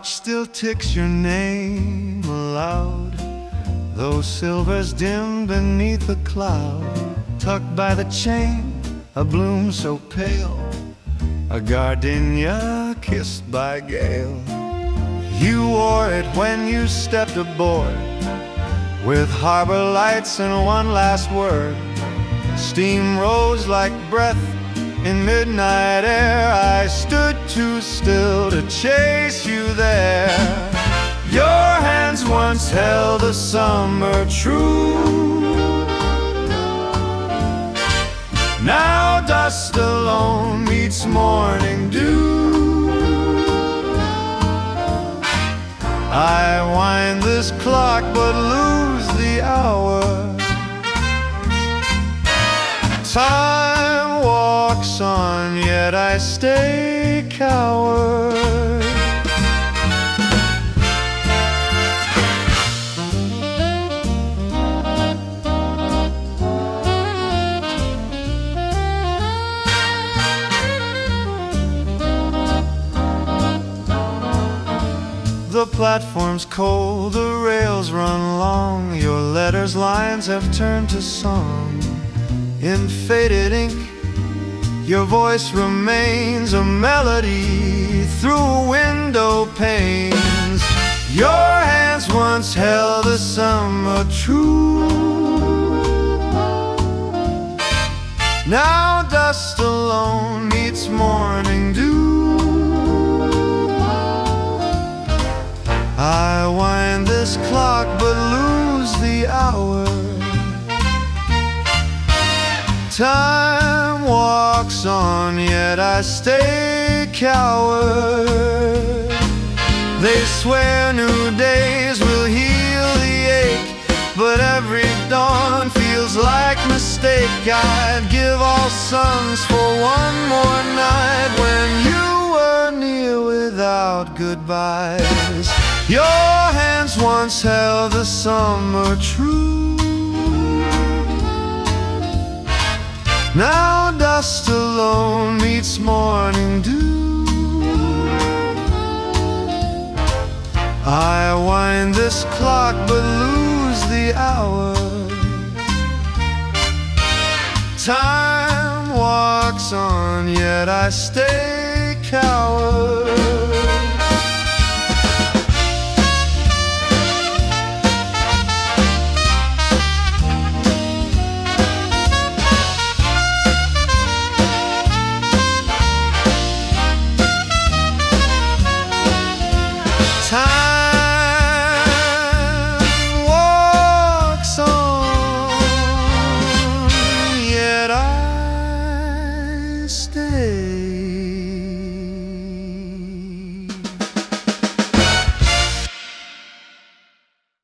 watch still ticks your name aloud, though silver's dim beneath a cloud. Tucked by the chain, a bloom so pale, a gardenia kissed by gale. You wore it when you stepped aboard, with harbor lights and one last word. Steam rose like breath in midnight air. I stood too still to chase you there. Your hands once held a summer true. Now dust alone meets morning dew. I wind this clock but lose the hour. Time walks on, yet I stay coward. The platform's cold, the rails run long. Your letters' lines have turned to song. In faded ink, your voice remains a melody through window panes. Your hands once held a summer true. Now dust alone meets morning dew. I wind this clock but lose the hour. Time walks on, yet I stay coward. They swear new days will heal the ache, but every dawn feels like mistake. I'd give all suns for one more night when you were near without goodbyes. Your hands once held the summer true. Now dust alone meets morning dew. I wind this clock but lose the hour. Time walks on, yet I stay coward.